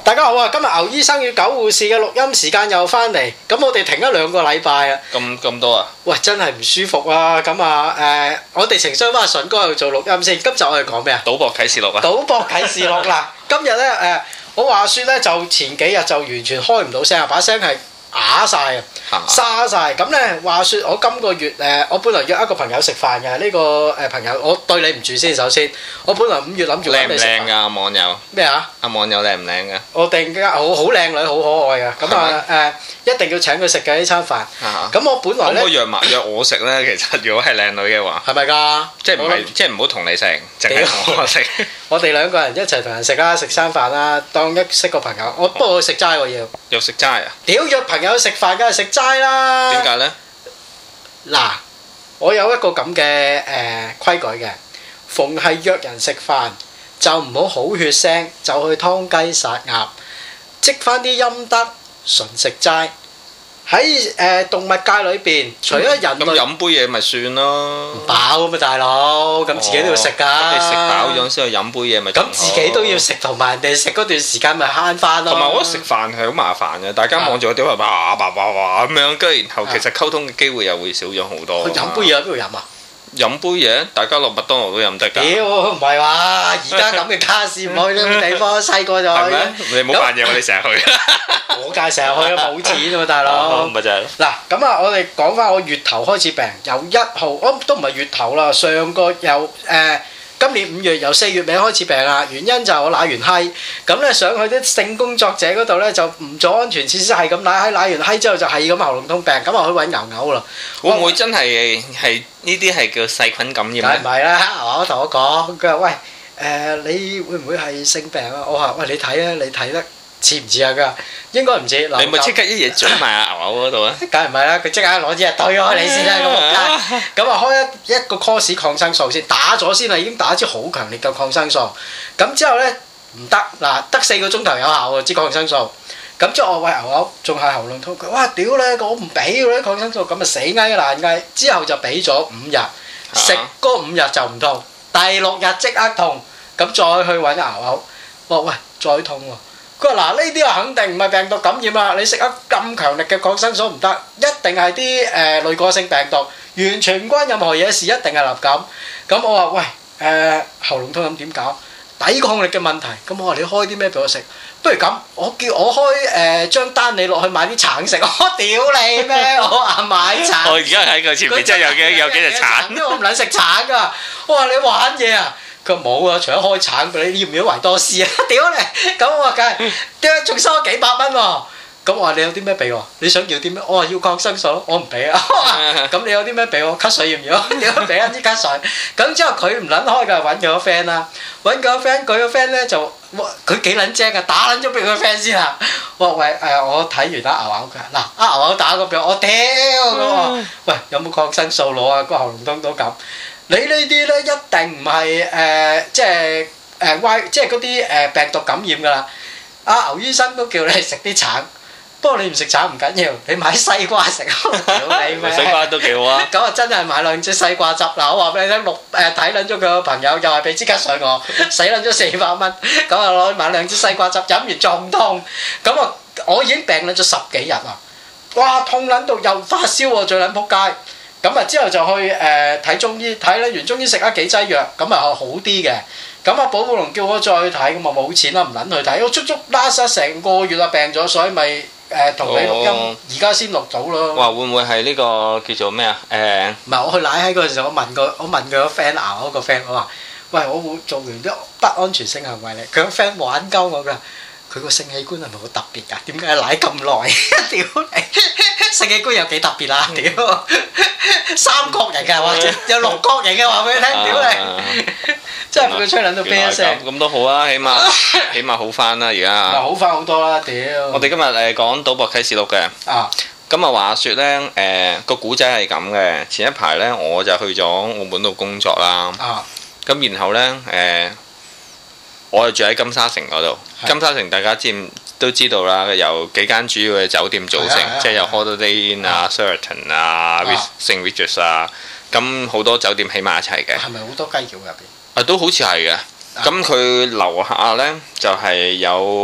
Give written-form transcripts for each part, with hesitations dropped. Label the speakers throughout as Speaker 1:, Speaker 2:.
Speaker 1: 大家好啊！今日牛醫生與狗護士嘅錄音時間又翻嚟，咁我哋停咗2個禮拜啊！
Speaker 2: 咁多啊？
Speaker 1: 喂，真係唔舒服啊！咁啊我哋情商翻阿順哥喺度做錄音先。今集我哋講咩啊？
Speaker 2: 賭博啟示錄啊！
Speaker 1: 賭博啟示錄啦！今日咧我話説咧，就前幾日就完全開唔到聲啊，把聲係啞晒啊，沙晒。咁咧話説我今個月我本來約一個朋友食飯嘅，呢個朋友我對你唔住先，首先我本來5月諗住揾你食飯。
Speaker 2: 靚唔靚㗎網友？
Speaker 1: 咩啊？
Speaker 2: 阿網友靚唔靚㗎？
Speaker 1: 我突然間好靚女，好可愛噶。咁一定要請佢食嘅呢餐飯。咁我本來咧，
Speaker 2: 可唔可以約我食咧？其實如果係靚女嘅話，
Speaker 1: 係咪㗎？
Speaker 2: 即係唔好同你食，淨係同我食。
Speaker 1: 我哋2個人一齊同人食啦，食餐飯啦，當識個朋友。不過我食齋喎要。
Speaker 2: 又食齋啊？
Speaker 1: 屌約朋友食飯梗係食齋啦。
Speaker 2: 點解咧？
Speaker 1: 嗱，我有一個咁嘅規矩嘅，逢係約人食飯就唔好血腥，就去劏雞殺鴨，積翻啲陰德，純食齋。喺動物界裏邊，除咗人類，
Speaker 2: 咁飲杯嘢咪算咯。
Speaker 1: 唔飽啊嘛，大佬，咁自己都要食㗎。
Speaker 2: 你食飽咗先去飲杯嘢咪？
Speaker 1: 咁自己都要食，同埋人哋食嗰段時間咪慳翻咯。
Speaker 2: 同埋我覺得食飯係好麻煩嘅，大家望住個碟係叭咁樣，跟住然後其實溝通嘅機會又會少咗好多。
Speaker 1: 飲杯嘢喺邊度飲啊？
Speaker 2: 飲杯嘢，大家落麥當勞都飲得㗎。
Speaker 1: 屌，唔係話而家咁嘅卡士唔去呢個地方，細個就去。
Speaker 2: 係咩？你唔好扮嘢，我哋成日去。
Speaker 1: 我梗係成日去啦，冇錢啊嘛，大佬。
Speaker 2: 咪就係咯。
Speaker 1: 嗱，咁啊，我哋講翻我月頭開始病，由1號，我都唔係月頭啦，上個由今年5月由4月尾開始病啦，原因就係我舐完閪，咁咧上去啲性工作者嗰度咧就唔做安全設施，係咁舐完閪之後就係咁喉嚨痛病，咁啊去揾牛牛啦。
Speaker 2: 會唔會真係呢啲係叫細菌感染咧？
Speaker 1: 梗係唔係啦，牛牛同我講，佢話喂你會唔會係性病啊？我話喂，你睇啊，你睇得似唔似啊？佢話應該唔似。
Speaker 2: 你咪即刻一嘢嘴埋阿牛牛嗰度啊！
Speaker 1: 梗係唔係啦，佢即刻攞支嘢對開你先啦，咁啊開一個 course 抗生素先，打咗先啦，已經打支好強烈嘅抗生素。咁之後咧唔得嗱，得4個鐘頭有效喎支抗生素。咁之後我喂牛牛仲係喉嚨痛，佢哇屌咧，我唔俾嗰啲抗生素，咁啊死翳爛翳。之後就俾咗5日，食嗰5日就唔痛，第6日即刻痛，咁再去揾牛牛，我話喂再痛喎。佢話嗱，呢啲啊肯定唔係病毒感染啦，你食咗咁強力嘅抗生素唔得，一定係啲類過性病毒，完全唔關任何嘢事，一定係流感。咁我話喂喉嚨痛咁點搞？抵抗力嘅問題。咁我話你開啲咩俾我食？不如咁，我叫我開張單你落去買啲橙食。我屌你咩？我話買橙。
Speaker 2: 我而家喺佢前面真係有幾隻橙。
Speaker 1: 因為我唔撚食橙㗎。我話你玩嘢啊！佢話冇啊，除咗開橙俾你，要唔要維多斯啊？屌你！咁我話梗係，屌仲收咗幾百蚊喎！咁我話你有啲咩俾我？你想要啲咩？我話要抗生素，我唔俾啊！咁你有啲咩俾我？咳水要唔要？屌俾一支咳水！咁之後佢唔撚開㗎，揾佢個 friend 啦，揾佢個 friend，佢個 friend 咧就佢幾撚精啊，打撚咗俾佢個 friend 先啦！我話喂我睇完啦牛牛佢嗱牛牛打個俾我屌咁話，喂有冇抗生素攞啊？個喉嚨痛到咁。你呢啲咧一定唔係即係嗰啲病毒感染㗎啦。阿牛醫生都叫你食啲橙，不過你唔食橙唔緊要，你買西瓜食。屌你咩？
Speaker 2: 西瓜都幾好啊！
Speaker 1: 咁啊真係買2支西瓜汁嗱，我話俾你聽睇撚咗佢個朋友又係俾支咳水我，使撚咗400蚊，咁啊攞去買2支西瓜汁，飲完仲痛，咁啊我已經病撚咗10幾日啦，哇痛撚到又發燒喎，最撚仆街。咁啊之後就去睇中醫，睇撚完中醫食咗幾劑藥，咁啊好啲嘅。咁啊寶寶龍叫我再去睇，咁啊冇錢啦，唔撚去睇。我足足拉曬成個月啦，病咗，所以咪同你錄音，而家先錄到咯。
Speaker 2: 話會唔會係呢個叫做咩啊？
Speaker 1: 唔係我去奶喺嗰陣時，我問佢個 friend 嗰個 friend，我話：喂，我會做完啲不安全性行為咧。佢個 friend 玩鳩我㗎。佢個性器官係咪好特別㗎？點解奶咁耐？屌你！性器官有幾特別啊？屌！三角形嘅或者有六角形嘅話俾你聽，屌你！真係俾佢吹撚到啤一聲。
Speaker 2: 咁都好啊，起碼好翻啦而家。
Speaker 1: 好翻好多啦，屌！
Speaker 2: 我哋今日講賭博啟示錄嘅。啊。咁啊話説咧，個古仔係咁嘅。前一排咧，我就去咗澳門度工作啦。啊。咁然後咧，我就住喺金沙城嗰度。金沙城大家都知道啦，由幾間主要嘅酒店組成，即係有 Holiday Inn 啊、Sheraton 啊、St Regis 啊，咁好多酒店起埋一齊嘅。
Speaker 1: 係咪好多雞腳入邊？
Speaker 2: 都好似係嘅。咁佢樓下呢，就係有一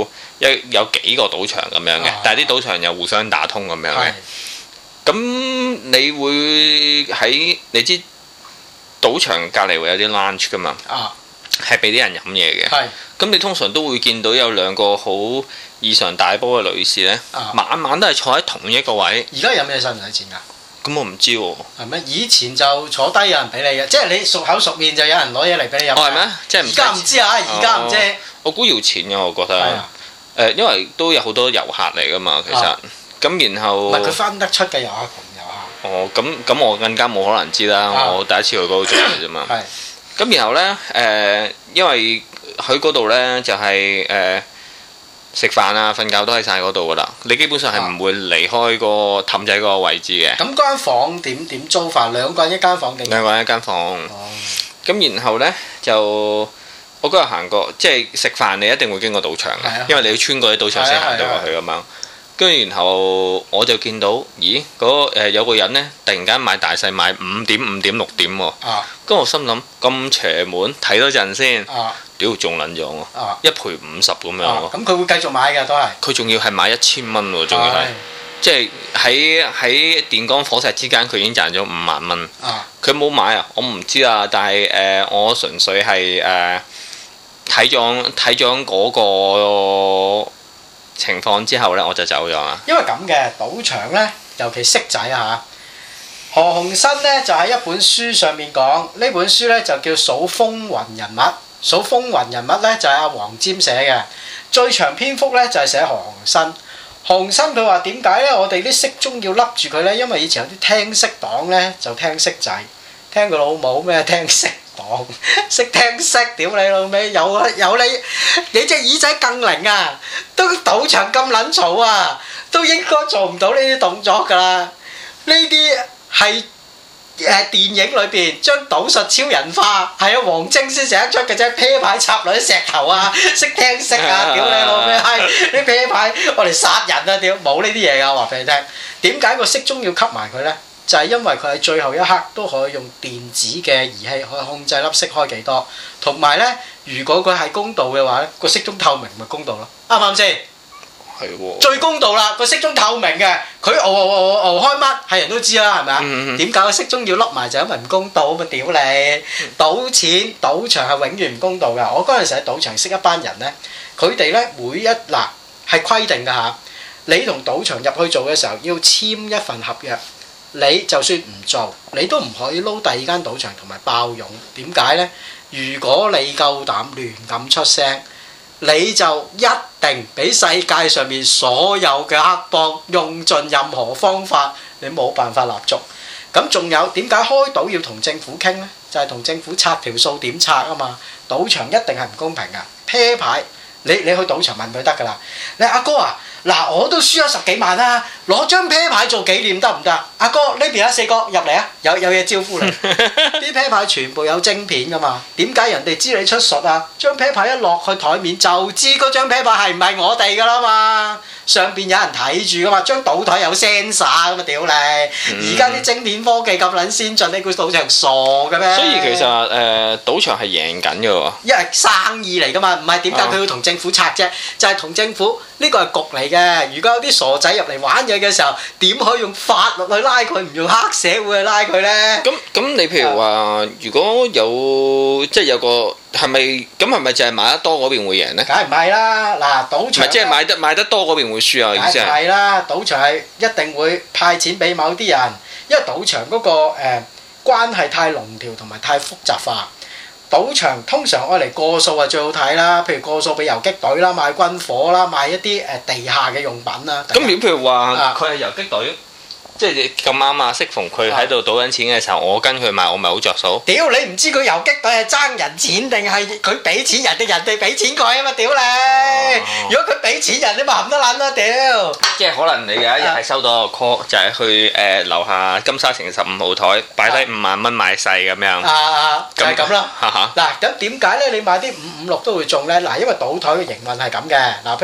Speaker 2: 有幾個賭場咁樣嘅，但係啲賭場又互相打通咁樣嘅。咁你會喺你知賭場隔離會有啲 lunch 噶嘛？係俾啲人飲嘢嘅。咁你通常都會見到有兩個好異常大波嘅女士呢，晚晚都係坐喺同一個位。
Speaker 1: 而家飲嘢使唔使錢㗎？
Speaker 2: 咁我唔知喎。
Speaker 1: 係咩？以前就坐低有人俾你嘅，即係你熟口熟面就有人攞嘢嚟俾你飲。
Speaker 2: 係咩？即係而
Speaker 1: 家唔知啊！而家唔知。
Speaker 2: 我估要錢嘅，我覺得。因為都有好多遊客嚟㗎嘛，其實。咁然後。
Speaker 1: 唔係佢分得出嘅遊客同遊客。
Speaker 2: 哦，咁我更加冇可能知啦。我第一次去嗰度做嘅啫嘛。咁然後呢，因為喺嗰度呢，就係食飯啊、瞓覺都喺晒嗰度噶啦。你基本上係唔會離開個氹仔嗰個位置嘅。咁
Speaker 1: 間房點租法？兩個人一間房定？
Speaker 2: 兩個人一間房。咁然後呢，就我嗰日行過，即係食飯你一定會經過賭場嘅，因為你要穿過啲賭場先行到過去咁樣。跟住然後我就見到，咦有個人呢，突然間買大細買5點、5點、6點喎。跟住我心諗咁邪門，睇多陣先。屌仲撚咗喎！一賠50咁樣喎。
Speaker 1: 咁佢會繼續買嘅都係。
Speaker 2: 佢仲要係買1000蚊喎，仲要係，即係喺電光火石之間，佢已經賺咗5萬蚊。佢冇買啊，我唔知啊，但係我純粹係睇咗嗰個情況之後呢，我就走咗啦。
Speaker 1: 因為咁嘅賭場呢，尤其骰仔嚇，何鴻燊呢就喺一本書上面講，呢本書呢就叫《數風雲人物》，數風雲人物呢就係阿黃霑寫嘅，最長篇幅呢就係寫何鴻燊。何鴻燊佢話點解呢？我哋啲骰盅要笠住佢呢？因為以前有啲聽骰黨呢，就聽骰仔，聽佢老母咩聽骰黨，識聽骰，屌你老味，有你隻耳仔更靈啊！都賭場咁撚嘈啊，都應該做唔到呢啲動作㗎啦。呢啲係電影裏邊將賭術超人化，係啊王晶先寫得出嘅啫。啤牌插落啲石頭啊，識聽骰啊，屌你老味，係啲啤牌我哋殺人啊，屌冇呢啲嘢㗎，話俾你聽。點解個骰盅要吸埋佢呢？就係因為佢喺最後一刻都可以用電子嘅儀器去控制粒骰開幾多，同埋呢，如果佢係公道嘅話呢，個骰盅透明咪公道咯，啱唔啱先？
Speaker 2: 係喎。最
Speaker 1: 公道啦，個骰盅透明嘅，佢熬開乜係人都知啦，係咪啊？點解個骰盅要笠埋就因為唔公道嘛？屌你！賭錢賭場係永遠唔公道㗎。我嗰陣時喺賭場識一班人呢，佢哋呢每一嗱係規定㗎嚇，你同賭場入去做嘅時候要簽一份合約。你就算唔做，你都唔可以撈第二間賭場同埋爆傭。點解呢？如果你夠膽亂咁出聲，你就一定俾世界上面所有嘅黑幫用盡任何方法，你冇辦法立足。咁仲有點解開賭要同政府傾呢？就係同政府拆條數點拆啊嘛！賭場一定係唔公平㗎。啤牌你去賭場問佢得㗎啦。你阿哥啊！嗱，我都輸咗10幾萬啦，攞張啤牌做紀念得唔得？阿哥呢邊有4個入嚟啊，有嘢招呼你。啲啤牌全部有晶片㗎嘛？點解人哋知你出術啊？張啤牌一落去台面就知嗰張啤牌係唔係我哋㗎啦嘛？上邊有人睇住㗎嘛？張賭台有 sensor 㗎嘛？屌你！而家啲晶片科技咁撚先進，你估賭場傻嘅咩？
Speaker 2: 所以其實賭場係贏緊㗎喎。
Speaker 1: 因為生意嚟㗎嘛，唔係點解佢要同政府拆啫？就係同政府呢個係局嚟嘅。如果有啲傻仔入嚟玩嘢嘅時候，點可以用法律去拉佢，唔用黑社會去拉佢呢？
Speaker 2: 咁你譬如話，如果有即係有個係咪咁係咪就係買得多嗰邊會贏呢？
Speaker 1: 梗係唔係啦！嗱，賭場
Speaker 2: 唔係即係買得多嗰邊會輸啊！意思
Speaker 1: 係啦，賭場係一定會派錢俾某啲人，因為賭場嗰個關係太龍條同埋太複雜化。賭場通常愛嚟過數係最好睇啦，譬如過數俾遊擊隊啦，買軍火啦，買一啲地下嘅用品啦。
Speaker 2: 咁如果譬如話佢係遊擊隊，即係咁啱啊！適逢佢喺度賭緊錢嘅時候，我跟佢買，我咪好着數。
Speaker 1: 屌你唔知佢遊擊隊係爭人錢定係佢俾錢人哋，人哋俾錢佢啊嘛！屌你！如果佢俾錢人，你咪冚得撚咯！屌！
Speaker 2: 即係可能你有一日係收到個 call，就係去樓下金沙城15號台擺低5萬蚊買細咁樣。
Speaker 1: 就係咁啦。嗱，咁點解咧？你買啲556都會中咧？嗱，因為賭台嘅營運係咁嘅。嗱，譬如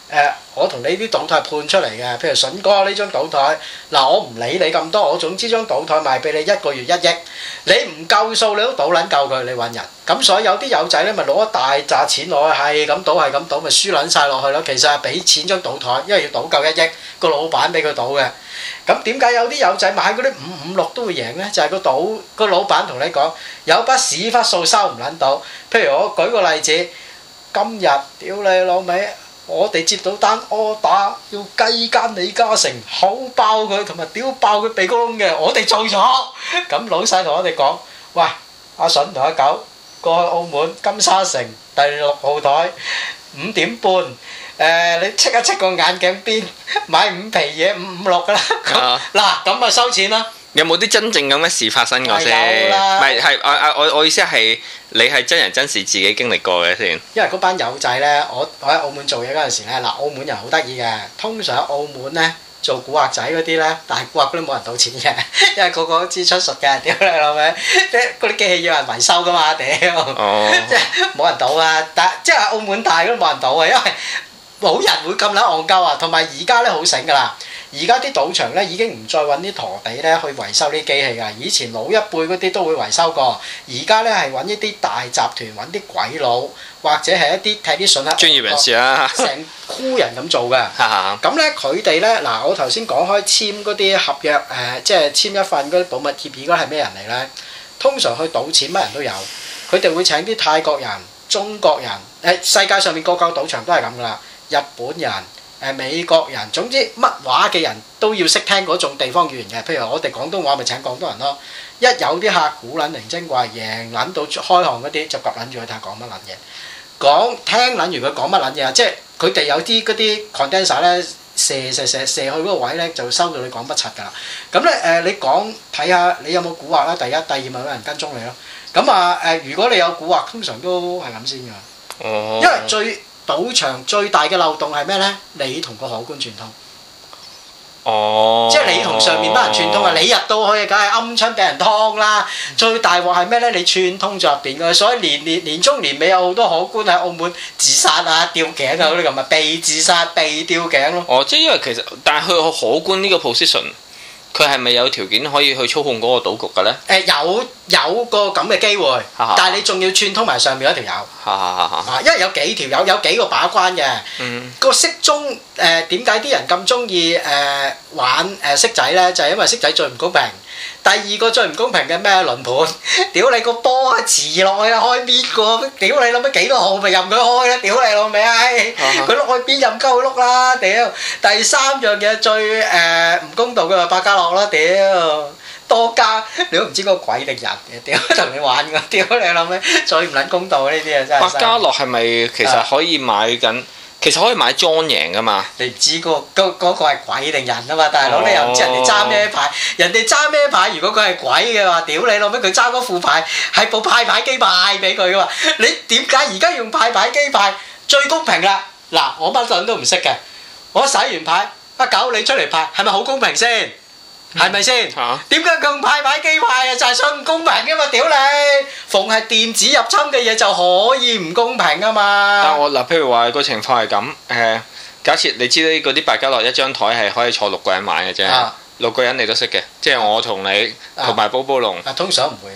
Speaker 1: 我同你啲賭台判出嚟嘅，譬如筍哥呢張賭台，嗱我唔理你咁多，我總之張賭台賣俾你1個月1億，你唔夠數你都賭撚夠佢，你揾人。咁所以有啲友仔咧咪攞一大紮錢落去，係咁賭係咁賭，咪輸撚晒落去咯。其實係俾錢張賭台，因為要賭夠1億，個老闆俾佢賭嘅。咁點解有啲友仔買嗰啲556都會贏呢？就係個老闆同你講有筆屎忽數收唔撚到。譬如我舉個例子，今日屌你老味，我哋接到單 order 要雞姦李嘉誠，口爆佢同埋屌爆佢鼻哥窿嘅，我哋做咗。咁老細同我哋講：喂，阿筍同阿九過去澳門金沙城第6號台5點半。你戚一戚個眼鏡邊買5皮嘢556㗎啦，咁嗱咁咪收錢啦。
Speaker 2: 有冇啲真正咁嘅事發生過先？
Speaker 1: 有啦。
Speaker 2: 唔係係我意思係你係真人真事自己經歷過嘅先。
Speaker 1: 因為嗰班友仔咧，我喺澳門做嘢嗰陣時咧，嗱澳門人好得意嘅，通常喺澳門咧做古惑仔嗰啲咧，但係古惑嗰啲冇人賭錢嘅，因為個個都知出術嘅，屌你老味，嗰啲機器要人維修㗎嘛，屌，即係冇人賭啊！但即係澳門大都冇人賭啊，因為冇人會咁撚戇鳩啊，同埋而家咧好醒㗎啦，而家啲賭場咧已經唔再揾啲陀地咧去維修啲機器㗎，以前老一輩嗰啲都會維修過，而家咧係揾一啲大集團揾啲鬼佬，或者係一啲睇啲信客
Speaker 2: 專業人士啦，
Speaker 1: 成箍人咁做㗎。咁咧佢哋咧嗱，我頭先講開簽嗰啲合約即係簽一份嗰啲保密協議嗰係咩人嚟咧？通常去賭錢乜人都有，佢哋會請啲泰國人、中國人，世界上面個個賭場都係咁㗎啦。日本人、美國人，總之乜話嘅人都要識聽嗰種地方語言嘅。譬如我哋廣東話咪請廣東人咯。一有啲客古撚靈精怪，贏撚到開行嗰啲就夾撚住佢睇下講乜撚嘢，聽撚完佢講乜撚嘢啊！即係佢哋有啲嗰啲 condenser 咧射去嗰個位咧就收到你講乜柒㗎啦。咁咧你講睇下你有冇蠱惑啦，第一，第二咪有人跟蹤你咯。咁如果你有蠱惑，通常都係咁先㗎。因為賭場最大嘅漏洞係咩呢？你同個荷官串通，即係你同上面班人串通啊！你入到去梗係鵪鶉俾人劏啦。最大鑊係咩呢？你串通咗入邊嘅，所以年中年尾有好多荷官喺澳門自殺啊、吊頸啊嗰啲咁啊，被自殺、被吊頸咯。
Speaker 2: 即係因為其實，但係佢荷官呢個 position。佢係咪有條件可以去操控嗰個賭局嘅咧？有個咁嘅機會，但係你仲要串通埋上面嗰條友，因為有幾條友有幾個把關嘅。個骰盅點解啲人咁中意玩骰仔咧？就係因為骰仔最唔公平。第二個最唔公平嘅咩輪盤？屌你個波啊，遲落去啊，開邊個？屌你諗乜幾多號咪任佢開啦？屌你老味啊！佢碌去邊任鳩佢碌啦！屌！第三樣嘢最唔公道嘅係百家樂啦！屌多家你都唔知嗰個鬼定人嘅，屌同你玩㗎！屌你諗咩？最唔撚公道呢啲啊真係。 百家樂係咪其實可以買緊？其實可以買莊贏噶嘛？
Speaker 1: 你唔知嗰個係鬼定人啊嘛，大佬你又唔知人哋揸咩牌，人哋揸咩牌？如果佢係鬼嘅話，屌你老味佢揸嗰副牌係部派牌機派俾佢嘅嘛？你點解而家用派牌機派最公平啦？嗱，我乜撚都唔識嘅，我洗完牌，阿狗你出嚟派係咪好公平先？係咪先？點解佢用派牌機派啊？就係想唔公平嘅嘛！屌你，逢係電子入侵嘅嘢就可以唔公平啊嘛！
Speaker 2: 但我嗱，譬如話個情況係咁，假設你知呢嗰啲百家樂一張台係可以坐6個人玩嘅啫，6個人你都識嘅，即係我同你同埋寶寶龍。
Speaker 1: 通常唔會。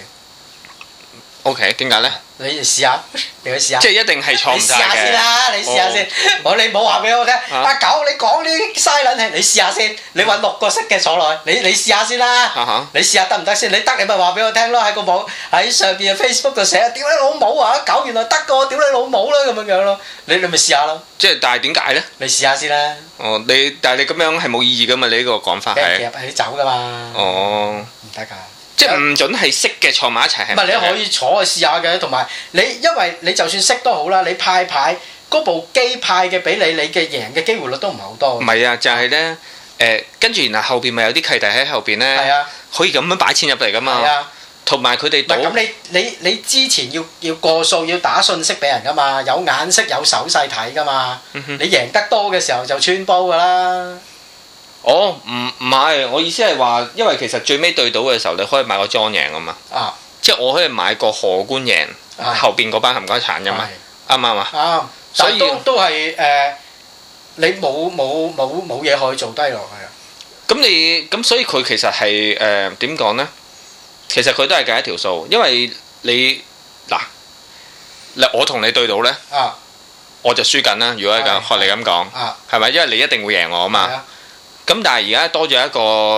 Speaker 2: O.K. 點解咧？
Speaker 1: 你試下，你去試下。
Speaker 2: 即係一定係錯唔晒嘅。
Speaker 1: 你試下先啦，你試下先。你冇話俾我聽。阿狗，你講呢啲嘥撚氣，你試下先。你揾6個識嘅坐落去，你試下先啦。你試下得唔得先？你得你咪話俾我聽咯，喺個網喺上邊嘅 Facebook 度寫，屌你老母啊！狗原來得個，屌你老母啦咁樣樣咯。你咪試下咯。
Speaker 2: 即係但係點解咧？
Speaker 1: 你試下先啦。
Speaker 2: 但係你咁樣係冇意義噶嘛？你呢個講法係。
Speaker 1: 夾係你走噶嘛。唔得㗎。
Speaker 2: 即係唔準係識嘅坐埋一齊係。
Speaker 1: 唔係你可以坐去試下嘅，同埋你因為你就算識都好啦，你派牌嗰部機派嘅俾你，你嘅贏嘅機會率都唔係好多。
Speaker 2: 唔係啊，就係咧跟住然後後邊咪有啲契弟喺後邊咧，可以咁樣擺錢入嚟噶嘛。同埋佢哋賭。
Speaker 1: 咁你之前要過數，要打信息俾人噶嘛，有眼色有手勢睇噶嘛。你贏得多嘅時候就穿煲噶啦。
Speaker 2: 唔係，我意思係話，因為其實最尾對賭嘅時候，你可以買個莊贏啊嘛。即係我可以買個荷官贏，後邊嗰班冚家鏟噶嘛。啱唔啱啊？
Speaker 1: 所以都係你冇嘢可以做低落去啊！
Speaker 2: 咁所以佢其實係點講呢？其實佢都係計一條數，因為你嗱我同你對賭呢，我就輸緊啦。如果係咁學你咁講，係咪？因為你一定會贏我啊嘛。咁但係而家多咗一個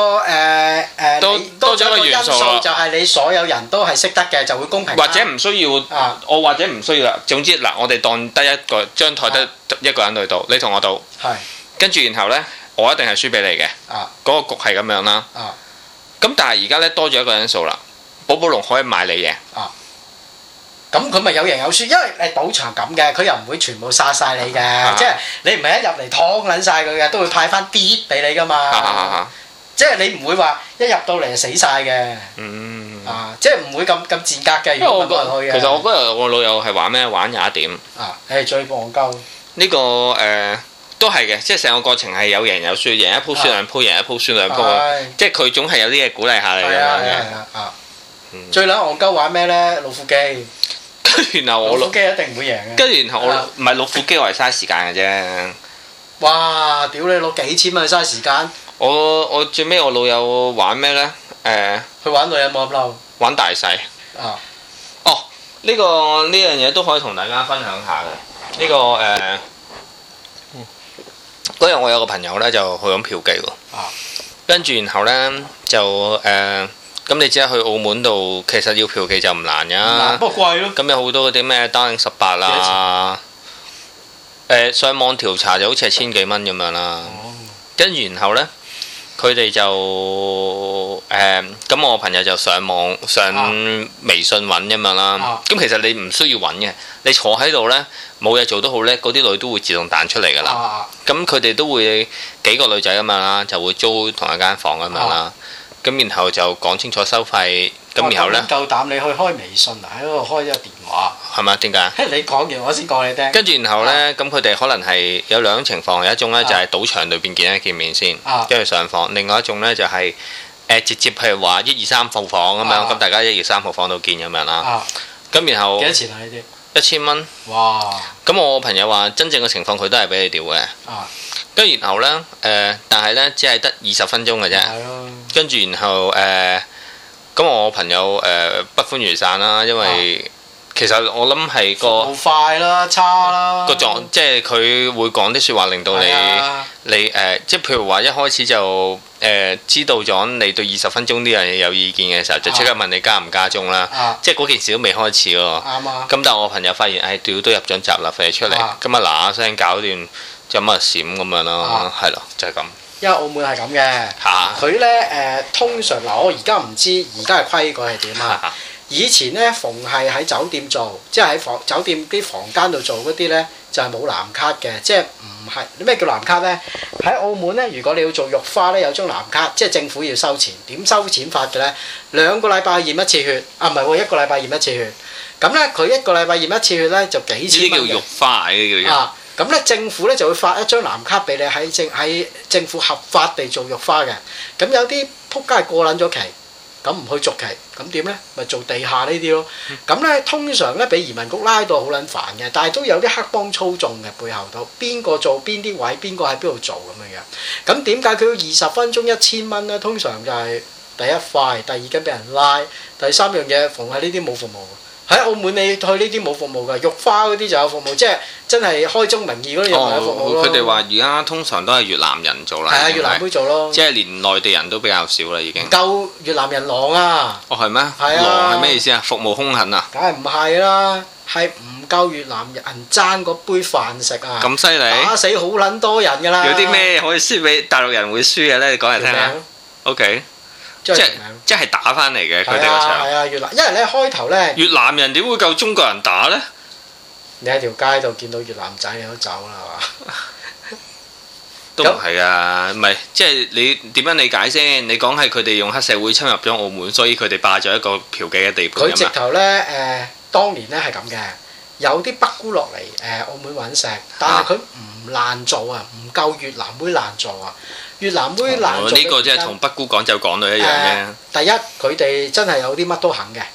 Speaker 2: 多咗一個元素啦，
Speaker 1: 就係你所有人都係識得嘅，就會公平。
Speaker 2: 或者唔需要我或者唔需要啦。總之嗱，我哋當得一個張台得一個人對賭，你同我賭，跟住然後呢，我一定係輸俾你嘅。嗰個局係咁樣啦。咁但係而家呢，多咗一個因素啦，寶寶龍可以買你贏。
Speaker 1: 咁佢咪有贏有輸，因為賭場咁嘅，佢又唔會全部殺晒你嘅，即係你唔係一入嚟劏撚晒佢嘅，都會派翻啲俾你噶嘛。即係你唔會話一入到嚟就死晒嘅。即係唔會咁賤格嘅。
Speaker 2: 因為我其實我嗰日我老友係玩咩？玩廿一點。
Speaker 1: 最戇鳩。
Speaker 2: 呢個都係嘅，即係成個過程係有贏有輸，贏一鋪輸兩鋪，贏一鋪輸兩鋪。即係佢總係有啲嘢鼓勵下你咁樣嘅。
Speaker 1: 最撚戇鳩玩咩咧？老虎機。
Speaker 2: 然後我
Speaker 1: 老虎機一定唔會贏嘅。
Speaker 2: 跟住然後我唔係老虎機，我係嘥時間嘅啫。
Speaker 1: 哇！屌你攞幾千蚊去嘥時間。
Speaker 2: 我最尾我老友玩咩咧？
Speaker 1: 去玩女人冇咁嬲。
Speaker 2: 玩大細。呢樣嘢都可以同大家分享下嘅。呢個嗰日我有個朋友咧就去咗嫖妓喎。跟住然後咧就咁你知啦，去澳門度其實要嫖妓就唔難㗎，
Speaker 1: 不過貴咯。
Speaker 2: 咁有好多嗰啲咩單18啊，上網調查就好似係千幾蚊咁樣啦。跟住然後呢，佢哋就咁我朋友就上網上微信揾咁樣啦。咁其實你唔需要揾嘅，你坐喺度呢，冇嘢做都好呢，嗰啲女都會自動彈出嚟㗎啦。咁佢哋都會幾個女仔咁樣啦，就會租同一間房咁樣啦。咁然後就講清楚收費，咁然後呢，
Speaker 1: 夠膽你去開微信啊，喺嗰度開咗個電話，
Speaker 2: 係咪？點解？
Speaker 1: 你講完我先講你聽。跟
Speaker 2: 住然後呢，咁佢哋可能係有兩種情況，有一種呢就係賭場裏邊見一見面先，跟住上房；另外一種呢就係直接譬如話123號房咁樣，咁大家123號房度見咁樣啦。咁然後
Speaker 1: 幾多錢啊？呢啲
Speaker 2: 1000蚊。
Speaker 1: 哇！
Speaker 2: 咁我朋友話真正嘅情況佢都係俾你屌嘅。跟住然後呢，但係呢，只係得20分鐘嘅啫。跟住然後咁我朋友不歡而散啦，因為其實我諗係個
Speaker 1: 好快啦，差啦
Speaker 2: 個狀，即係佢會講啲説話令到你即係譬如話一開始就知道咗你對20分鐘呢樣嘢有意見嘅時候，就即刻問你加唔加鐘啦。即係嗰件事都未開始喎。咁但係我朋友發現屌都入咗閘啦，飛出嚟，咁嗱嗱聲搞掂。就乜閃咁樣咯，係咯，就係咁。
Speaker 1: 因為澳門係咁嘅，佢呢通常嗱，我而家唔知而家嘅規矩係點啊。以前呢，逢係喺酒店做，即係喺酒店啲房間度做嗰啲呢，就係冇藍卡嘅，即係唔係咩叫藍卡呢？喺澳門呢，如果你要做肉花呢，有張藍卡，即係政府要收錢。點收錢法嘅呢？2個禮拜驗一次血，唔係喎，1個禮拜驗一次血。咁呢，佢1個禮拜驗一次血呢，就幾千蚊嘅。
Speaker 2: 呢啲叫肉花嘅叫做。
Speaker 1: 咁咧，政府咧就會發一張藍卡俾你喺政府合法地做肉花嘅。咁有啲仆街過撚咗期，咁唔去續期，咁點咧？咪做地下呢啲咯。咁咧通常咧俾移民局拉到好撚煩嘅，但係都有啲黑幫操縱嘅背後度，邊個做邊啲位，邊個喺邊度做咁樣樣。咁點解佢要20分鐘1000蚊咧？通常就係第一快，第二間俾人拉，第三樣嘢逢係呢啲冇服務。喺澳門你去呢啲冇服務㗎，肉花嗰啲就有服務，即係真係開宗明義嗰啲又有服務咯。
Speaker 2: 佢哋話而家通常都係越南人做啦。係啊，
Speaker 1: 越南妹做咯。
Speaker 2: 即係連內地人都比較少啦，已經。
Speaker 1: 夠越南人狼啊！
Speaker 2: 係咩？
Speaker 1: 係啊。
Speaker 2: 狼係咩意思啊？服務兇狠啊？
Speaker 1: 梗係唔係啦，係唔夠越南人爭嗰杯飯食啊！
Speaker 2: 咁犀利？
Speaker 1: 打死好撚多人㗎啦！
Speaker 2: 有啲咩可以輸俾大陸人會輸嘅咧？你講嚟聽下。OK。即係打翻嚟嘅佢哋個場。係啊，
Speaker 1: 越南，因為咧開頭咧。
Speaker 2: 越南人點會夠中國人打咧？
Speaker 1: 你喺條街度見到越南仔，你都走啦，係嘛？
Speaker 2: 都唔係啊，唔係即係你點樣理解先？你講係佢哋用黑社會侵入咗澳門，所以佢哋霸咗一個嫖妓嘅地盤。
Speaker 1: 佢直頭咧當年咧係咁嘅，有啲北姑落嚟澳門揾食，但係佢唔爛做啊，唔夠越南妹爛做啊。越南妹爛做。呢
Speaker 2: 個即係同北姑講就講到一樣嘅。
Speaker 1: 第一，佢哋真係有啲乜都肯嘅。第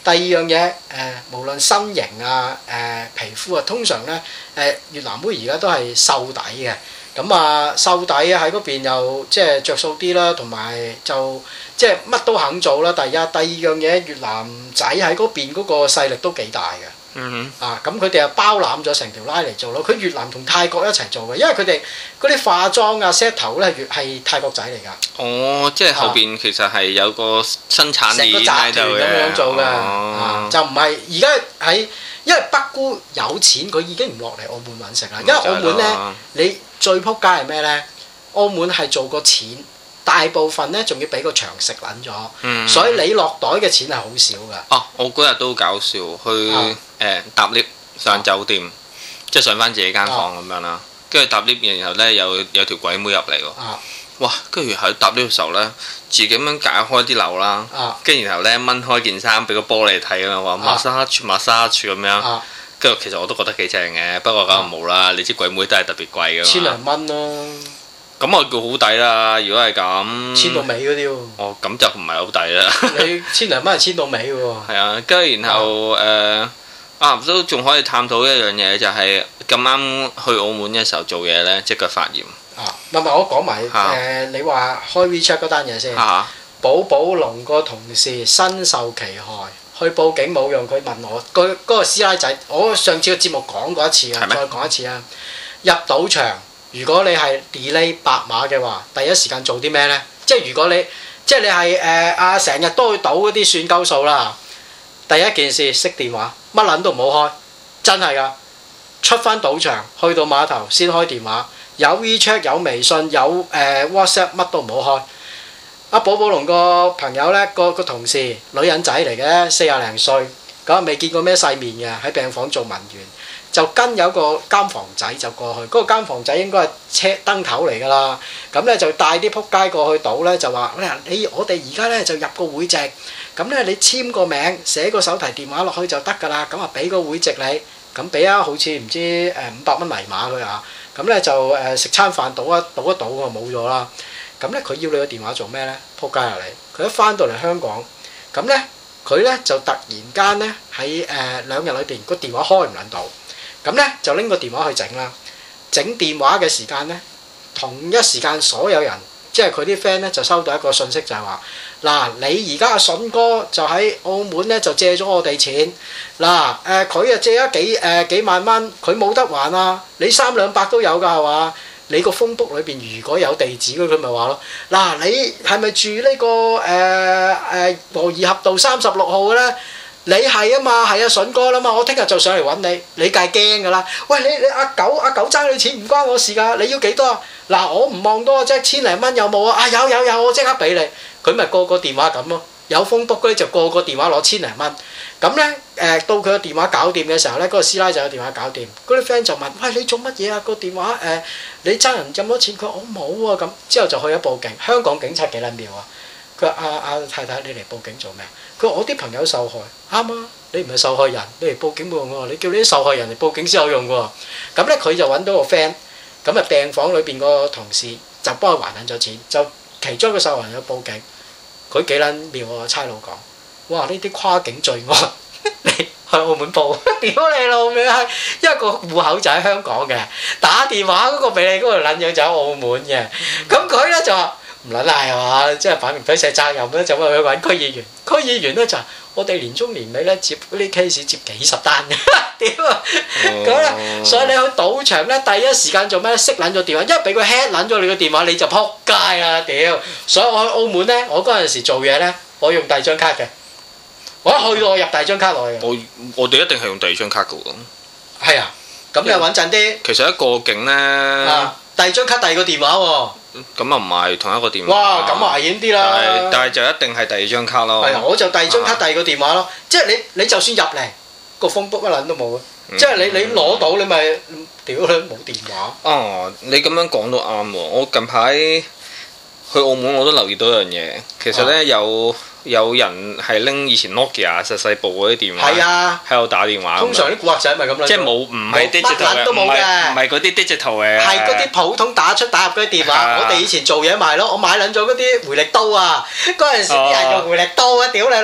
Speaker 1: 第二樣嘢無論身形啊皮膚啊，通常咧越南妹而家都係瘦底嘅。咁啊，瘦底喺嗰邊又即係着數啲啦，同埋就即係乜都肯做啦。第二樣嘢，越南仔喺嗰邊嗰個勢力都幾大嘅。咁佢哋又包攬咗成條拉嚟做咯。佢越南同泰國一齊做嘅，因為佢哋嗰啲化妝啊 set 頭咧，越係泰國仔嚟㗎。
Speaker 2: 哦，即係後邊其實係有個生產鏈喺度嘅。成個集團咁樣做㗎，就唔係而家喺，因為北姑有錢，佢已經唔落嚟澳門揾食啦。因為澳門咧，你最撲街係咩咧？澳門係做個錢，大部分咧仲要俾個場食撚咗，所以你落袋嘅錢係好少㗎。我嗰日都好搞笑，去搭 lift 上酒店，即係上翻自己間房咁樣啦。跟住搭 lift，然後咧有條鬼妹入嚟喎。哇！跟住喺搭 lift 嘅時候咧，自己咁樣解開啲鈕啦，跟住然後咧掹開件衫俾個波你睇啊嘛，話massage咁樣。跟住其實我都覺得幾正嘅，不過梗係冇啦。你知鬼妹都係特別貴㗎嘛。
Speaker 1: 千零蚊咯。
Speaker 2: 咁我叫好抵啦！如果係咁，
Speaker 1: 千到尾嗰啲喎。
Speaker 2: 哦，咁就唔係好抵啦。
Speaker 1: 你千零蚊係千到尾喎。
Speaker 2: 係啊，跟住然後都仲可以探討一樣嘢，就係咁啱去澳門嘅時候做嘢咧，隻腳發炎。
Speaker 1: 唔係我講埋你話開 WeChat 嗰單嘢先。寶寶龍個同事身受其害，去報警冇用。佢問我，嗰個師奶仔，我上次個節目講過一次啊，再講一次啊。入賭場，如果你係 delay 白馬嘅話，第一時間做啲咩呢？即係如果你係成日都去賭嗰啲算鳩數啦。第一件事熄電話，乜撚都唔好開，真係㗎。出翻賭場，去到碼頭先開電話，有 WeChat 有微信有WhatsApp， 乜都唔好開。阿寶寶龍個朋友呢，個同事女人仔嚟嘅，40零歲，咁未見過咩世面嘅，喺病房做文員，就跟有個監房仔就過去，嗰個監房仔應該係車燈頭嚟㗎啦。咁呢就帶啲仆街過去賭呢，就話我哋而家呢就入個會籍，咁呢你簽個名，寫個手提電話落去就得㗎啦。咁啊俾個會籍你，咁俾啊好似唔知500蚊泥碼佢啊。咁呢就食餐飯賭一賭啊冇咗啦。咁咧佢要你個電話做咩咧？仆街入嚟！佢一翻到嚟香港，咁咧佢咧就突然間咧喺2日裏邊個電話開唔撚到，咁咧就拎個電話去整啦。整電話嘅時間咧，同一時間所有人即係佢啲 friend 咧就收到一個信息就係話：嗱，你而家阿筍哥就喺澳門咧就借咗我哋錢，嗱佢啊借咗幾萬蚊，佢冇得還啊！你300-200都有㗎係嘛？你個 phone book 裏邊如果有地址，佢咪話咯。嗱，你係咪住呢個和宜合道36號嘅咧？你係啊嘛，係啊筍哥啦嘛，我聽日就上嚟揾你，你梗係驚㗎啦。喂，你阿狗爭你錢唔關我事㗎，你要幾多啊？嗱，我唔望多啫，1000零蚊有冇啊？有，我即刻俾你。佢咪個電話咁咯，有 phone book 嗰啲就個電話攞1000零蚊。咁咧到佢個電話搞掂嘅時候咧，嗰個師奶就有電話搞掂。嗰啲 friend 就問：喂，你做乜嘢啊？個電話你爭人咁多錢，佢話我冇啊咁。之後就去咗報警。香港警察幾撚妙啊！佢話阿太太，你嚟報警做咩？佢話我啲朋友受害，啱啊！你唔係受害人，你嚟報警冇用喎。你叫你啲受害人嚟報警先有用喎。咁咧佢就揾到個 friend，咁啊病房裏邊個同事就幫佢還撚咗錢，就其中一個受害人去報警。佢幾撚妙啊！差佬講。哇！呢啲跨境罪案，你去澳門報，屌你老味啊！一個戶口就喺香港嘅，打電話嗰個俾你嗰個撚樣就喺澳門嘅。咁佢咧就話唔撚賴係嘛，即係擺明推卸責任咧，就去揾區議員。區議員咧就我哋年中年尾咧接嗰啲 case 接幾十單嘅，屌啊！咁咧，所以你去賭場咧第一時間做咩？熄撚咗電話，因為俾佢 hack 撚咗你個電話，你就撲街啦！屌！所以我去澳門咧，我嗰陣時做嘢咧，我用第二張卡嘅。我一去到我入第二張卡落去嘅。
Speaker 2: 我哋一定係用第二張卡嘅喎。係
Speaker 1: 啊，咁又穩陣啲。
Speaker 2: 其實一過境咧，
Speaker 1: 第二張卡第二個電話喎。
Speaker 2: 咁啊唔係同一個電話。
Speaker 1: 哇，咁啊危險啲啦。
Speaker 2: 但係就一定係第二張卡咯。
Speaker 1: 係啊，我就第二張卡第二個電話咯。即係你就算入嚟個 phone book 乜撚都冇嘅，即係你攞到你咪屌你冇電話。
Speaker 2: 哦，你咁樣講都啱喎。我近排去澳門我都留意到一樣嘢，其實咧有人係拎以前 Nokia 細細部嗰啲電話，喺度打電話。通
Speaker 1: 常啲古惑仔咪咁樣，
Speaker 2: 即係唔係 digital 嘅，唔係嗰啲 digital 嘅，
Speaker 1: 係嗰啲普通打出打入嗰啲電話。我哋以前做嘢賣咯，我買撚咗嗰啲回力刀啊！嗰陣時啲人用回力刀啊，屌你老味，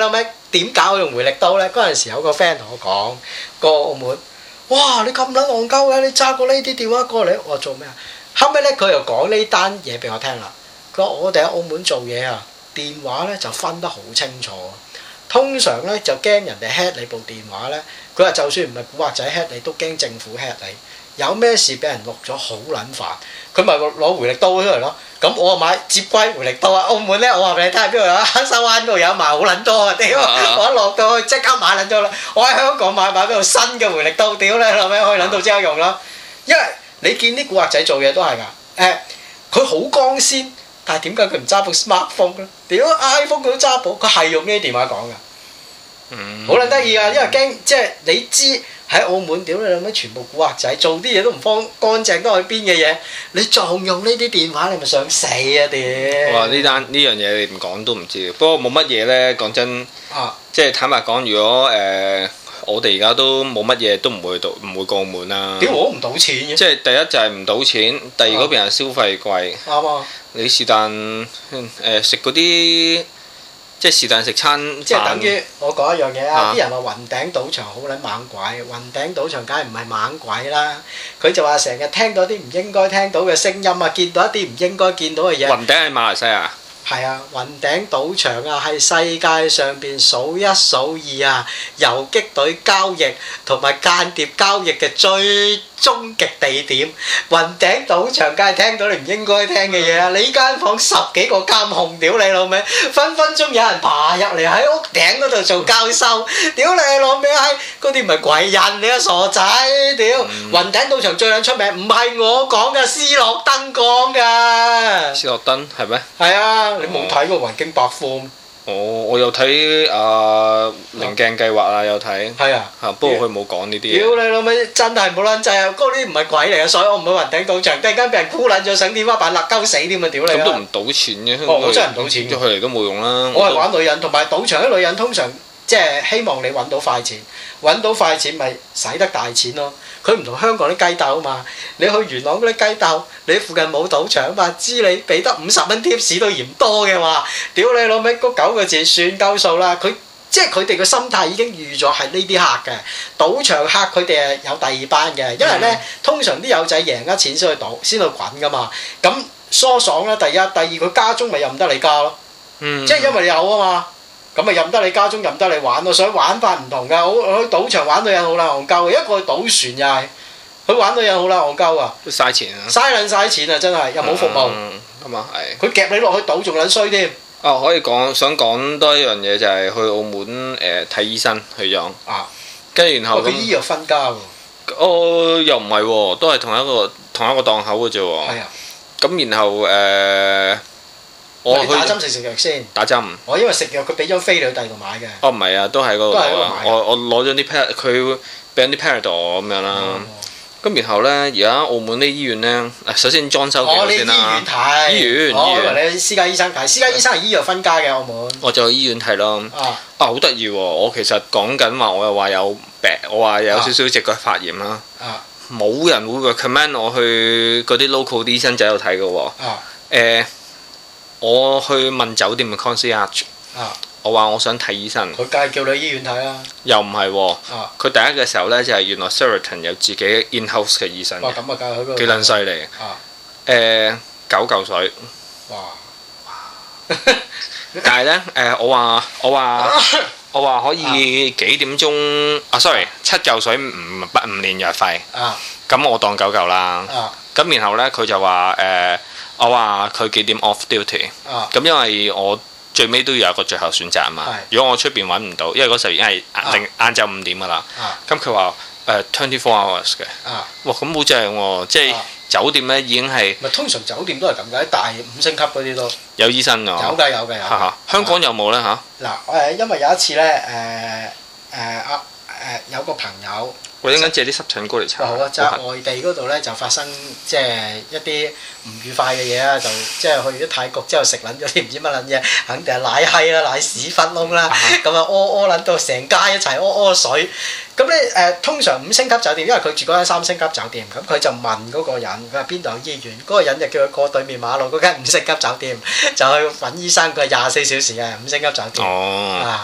Speaker 1: 點解我用回力刀咧？嗰陣時有個 friend 同我講，過澳門，哇！你咁撚戇鳩嘅，你揸個呢啲電話過嚟，我話做咩啊？後尾咧佢又講呢單嘢俾我聽啦。佢話我哋喺澳門做嘢啊，電話咧就分得好清楚。通常咧就驚人哋 hack 你部電話咧，佢話就算唔係古惑仔 hack 你，都驚政府 hack 你。有咩事俾人錄咗好撚煩，佢咪攞回力刀出嚟咯。咁我啊買接歸回力刀啊！澳門咧，我話俾你聽，邊度有啊？黑沙灣嗰度有賣好撚多啊！屌，我一落到去即刻買撚咗啦！我喺香港買邊度新嘅回力刀，屌你老味可以撚到即刻用啦！因為你見啲古惑仔做嘢都係㗎，佢好光鮮，但係點解佢唔揸部 smartphone 咧？屌 iPhone 佢都揸部，佢係用呢啲電話講㗎，好撚得意啊！因為驚即係你知。喺澳門屌你老味，全部古惑仔做啲嘢都唔方乾淨，都去邊嘅嘢，你仲用呢啲電話，你咪想死啊屌！
Speaker 2: 哇！呢樣嘢你唔講都唔知，不過冇乜嘢咧，講真，即係坦白講，如果我哋而家都冇乜嘢，都唔會過澳門啦。
Speaker 1: 屌我唔賭錢嘅。
Speaker 2: 即係第一就係唔賭錢，第二嗰邊係消費貴。
Speaker 1: 啱啊！
Speaker 2: 你是但食嗰啲。即係是但食餐飯，
Speaker 1: 即係等於我講一樣嘢啊！啲人話雲頂賭場好撚猛鬼，雲頂賭場梗係唔係猛鬼啦？佢就話成日聽到啲唔應該聽到嘅聲音啊，見到一啲唔應該見到嘅嘢。
Speaker 2: 雲頂係馬來西亞。係
Speaker 1: 啊，雲頂賭場啊，係世界上邊數一數二啊，遊擊隊交易同埋間諜交易嘅最終極地點。雲頂賭場梗係聽到你唔應該聽嘅嘢啊！你間房10幾個監控，屌你老味，分分鐘有人爬入嚟喺屋頂嗰度做交收，屌你老味閪！嗰啲唔係鬼人，你個傻仔，屌！雲頂賭場最撚出名，唔係我講㗎，斯諾登講㗎。
Speaker 2: 斯諾登係咩？
Speaker 1: 係啊。你冇睇過《維京百科》？
Speaker 2: 我有睇棱鏡計劃啊，有睇。係啊。不過佢冇講呢啲嘢。
Speaker 1: 屌你老味，真係冇撚制啊！嗰啲唔係鬼嚟嘅，所以我唔去雲頂賭場，突然間俾人箍撚咗上天花板勒鳩死添啊！屌你！咁
Speaker 2: 都唔賭錢嘅。
Speaker 1: 我真係唔賭錢。
Speaker 2: 咗佢嚟都冇用啦。
Speaker 1: 我係玩女人，同埋賭場啲女人通常即係希望你揾到快錢，揾到快錢咪使得大錢咯。佢唔同香港啲雞竇啊嘛，你去元朗嗰啲雞竇，你附近冇賭場啊嘛，知你俾得50蚊貼士都嫌多嘅話，屌你老味嗰9個字算夠數啦。佢即係佢哋個心態已經預咗係呢啲客嘅，賭場客佢哋係有第二班嘅，因為咧通常啲友仔贏咗錢先去賭，先去滾噶嘛。咁疏爽啦，第一，第二佢家中咪任得你加咯，即係因為你有啊嘛。咁咪任得你家中任得你玩咯，所以玩法唔同㗎。去賭場玩女人好撚戇鳩嘅，一個去賭船又係，佢玩女人好撚戇鳩啊！
Speaker 2: 都嘥錢啊！
Speaker 1: 嘥撚曬錢啊！真係又冇服務。
Speaker 2: 咁啊係。佢
Speaker 1: 夾你落去賭仲撚衰添。
Speaker 2: 可以想講多一樣嘢就係去澳門睇醫生去咗。跟住然後
Speaker 1: 佢醫藥分家喎。
Speaker 2: 又唔係喎，都係同一個檔口嘅啫喎。係啊。咁然後
Speaker 1: 你打針食藥先？
Speaker 2: 打針。
Speaker 1: 因為食藥佢俾張飛你去第二度買嘅。
Speaker 2: 唔係啊，都喺嗰度啊。我攞咗啲佢俾咗啲 Panadol 咁樣啦。咁然後咧，而家澳門啲醫院咧，首先裝修幾好先啦。醫院。
Speaker 1: 我以為你私家醫生睇，私家醫生係醫藥分家嘅澳門。
Speaker 2: 我就去醫院睇咯。好得意喎！我其實講緊話，我又話有病，我話有少少隻腳發炎啦。冇人會 recommend 我去嗰啲 local 啲醫生仔度睇嘅喎。我去問酒店嘅 concierge，我話我想睇醫生，
Speaker 1: 佢梗係叫你去醫院睇啦。
Speaker 2: 又唔係喎，佢第一嘅時候呢，就係原來 Sheraton 有自己 in-house 嘅醫生嘅，
Speaker 1: 咁啊梗係去嗰度
Speaker 2: 幾撚犀利9嚿水。哇！但係呢，我話可以幾點鐘？sorry， 7嚿水唔連藥費。咁我當9嚿啦。咁然後呢，佢就話我話佢幾點 off duty？咁因為我最尾都要有一個最後選擇啊嘛。如果我出邊揾唔到，因為嗰時候已經係晏晝5點噶啦。咁佢話24 hours 嘅。哇，咁好正喎！即係酒店咧已經係。咪
Speaker 1: 通常酒店都係咁嘅，大5星級嗰啲都。
Speaker 2: 有醫生㗎。有㗎。香港有冇咧嚇？
Speaker 1: 嗱因為有一次咧有個朋友。
Speaker 2: 我陣間借啲濕疹膏嚟搽。
Speaker 1: 好啊，就係外地嗰度咧就發生即係一啲唔愉快嘅嘢啦，就即係去咗泰國之後食撚咗啲唔知乜撚嘢，肯定係奶閪啦、奶屎忽窿啦，咁啊屙撚到成家一齊屙水。咁咧通常5星級酒店，因為佢住嗰間3星級酒店，咁佢就問嗰個人，佢話邊度有醫院？嗰個人就叫佢過對面馬路嗰間5星級酒店，就去揾醫生。佢係24小時嘅5星級酒店。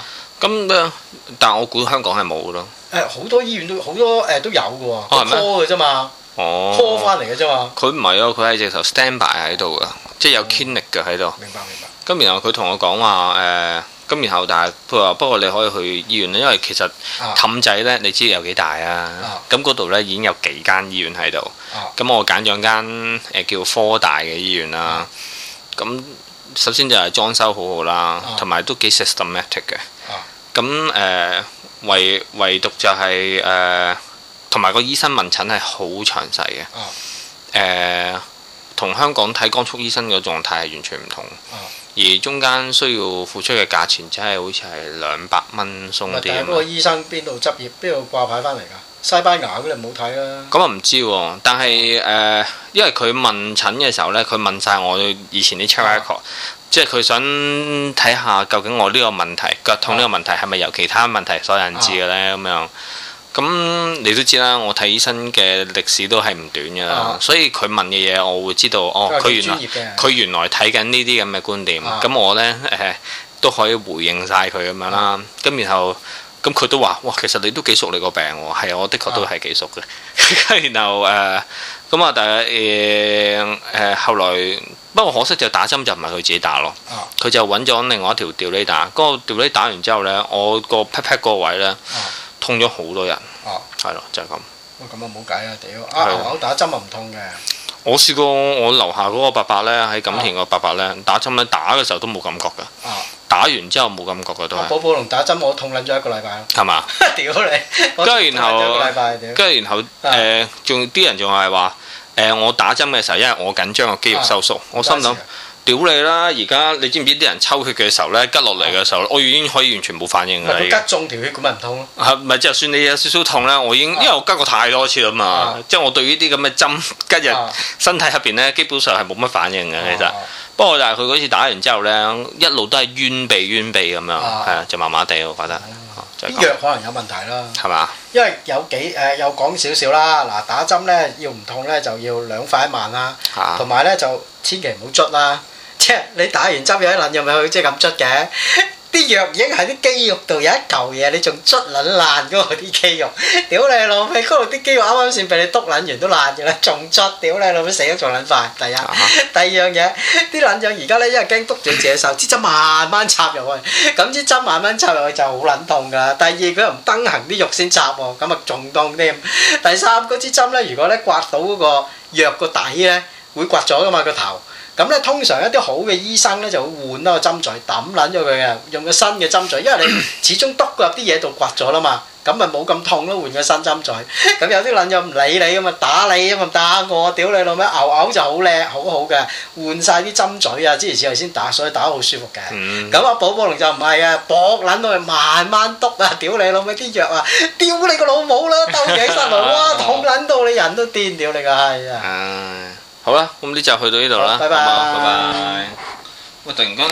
Speaker 2: 咁但我估香港係冇咯。
Speaker 1: 好多醫院都好多都有嘅喎，call 嘅啫嘛，call 翻嚟嘅啫嘛。
Speaker 2: 佢唔係啊，佢係直頭 stand by 喺度噶，即係有 clinic 嘅喺度。
Speaker 1: 明白。
Speaker 2: 咁然後佢同我講話咁然後但係佢話不過你可以去醫院，因為其實氹仔呢，你知有幾大啊？咁嗰度呢已經有幾間醫院喺度。咁我揀咗間叫科大嘅醫院啦。咁首先就係裝修好好啦，同埋都幾 systematic 嘅。咁唯獨就係同埋個醫生問診係好詳細嘅。同香港睇光速醫生嘅狀態係完全唔同。而中間需要付出嘅價錢真係好似係200蚊鬆啲。但係
Speaker 1: 嗰個醫生邊度執業，邊度掛牌翻嚟㗎？西班牙嗰啲唔好睇啦。
Speaker 2: 咁我唔知喎，但係因為佢問診嘅時候呢，佢問晒我以前啲 check record，即係佢想睇下究竟我呢個問題腳痛呢個問題係咪由其他問題所引致嘅呢？咁樣。咁你都知啦，我睇醫生嘅歷史都係唔短㗎啦，所以佢問嘅嘢我會知道，佢原來睇緊呢啲咁嘅觀點，咁我呢都可以回應晒佢咁樣啦。咁然後咁佢都話：哇，其實你都幾熟你個病喎。係啊，我的確都係幾熟嘅。然後咁啊，但係後來不過可惜就打針就唔係佢自己打咯，佢就揾咗另外一條吊呢打。嗰個吊呢打完之後呢，我個 pat pat 嗰個位呢。痛咗好多人，係咯，就係咁。
Speaker 1: 咁啊冇計啊！屌，牛牛打針啊唔痛嘅。
Speaker 2: 我試過我樓下嗰個伯伯呢，喺錦田個伯伯呢，打針呢，打嘅時候都冇感覺㗎。打完之後冇感覺㗎都係。寶寶龍打針我痛撚咗1個禮拜咯。係嘛？屌你！跟住然後仲啲人仲係話我打針嘅時候，因為我緊張個肌肉收縮，我心諗。屌你啦！而家你知唔知啲人抽血嘅時候呢，吉落嚟嘅時候，我已經可以完全冇反應㗎。佢
Speaker 1: 吉中條血管咪唔痛咯？
Speaker 2: 係咪就算你有少少痛呢？我已經因為我吉過太多次啦嘛，即係我對呢啲咁嘅針吉入身體入邊呢，基本上係冇乜反應嘅其實。不過但係佢嗰次打完之後呢，一路都係冤鼻咁樣，係啊，就麻麻地我覺得。
Speaker 1: 啲藥可能有問題啦，
Speaker 2: 係嘛？
Speaker 1: 因為有又講少少啦。嗱，打針呢，要唔痛呢，就要2塊1萬啦，同埋呢，就千祈唔好捽啦。即係你打完針有一撚又咪去即係咁捽嘅，啲藥已經喺啲肌肉度有一嚿嘢，你仲捽撚爛嗰個啲肌肉，屌你老味！嗰度啲肌肉啱啱先俾你篤撚完都爛嘅啦，仲捽，屌你老味死得仲撚快！第一，第二樣嘢，啲撚樣而家咧因為驚篤住自己手，支針慢慢插入去，咁支針慢慢插入去就好撚痛㗎。第二佢又唔登行啲肉先插喎，咁啊仲痛添。第三嗰支針咧，如果咧刮到嗰個藥個底咧，會刮咗㗎嘛個頭。咁咧，通常一啲好嘅醫生咧就會換多個針嘴，抌撚咗佢嘅，用個新嘅針嘴，因為你始終篤入啲嘢度刮咗啦嘛，咁咪冇咁痛咯，換個新針嘴。咁有啲撚又唔理你咁啊，打你咁啊，打我，屌你老味，牛就好靚，好好嘅，換晒啲針嘴啊，諸如此類先打，所以打得好舒服嘅。咁啊，寶寶龍就唔係啊，搏撚到佢慢慢篤啊，屌你老味啲藥啊，屌你個老母啦，兜幾身來，哇，痛撚到你人都癲，屌你個閪啊！
Speaker 2: 好啦，咁呢集去到呢度啦，
Speaker 1: 拜拜。
Speaker 2: 拜拜。喂，突然間〜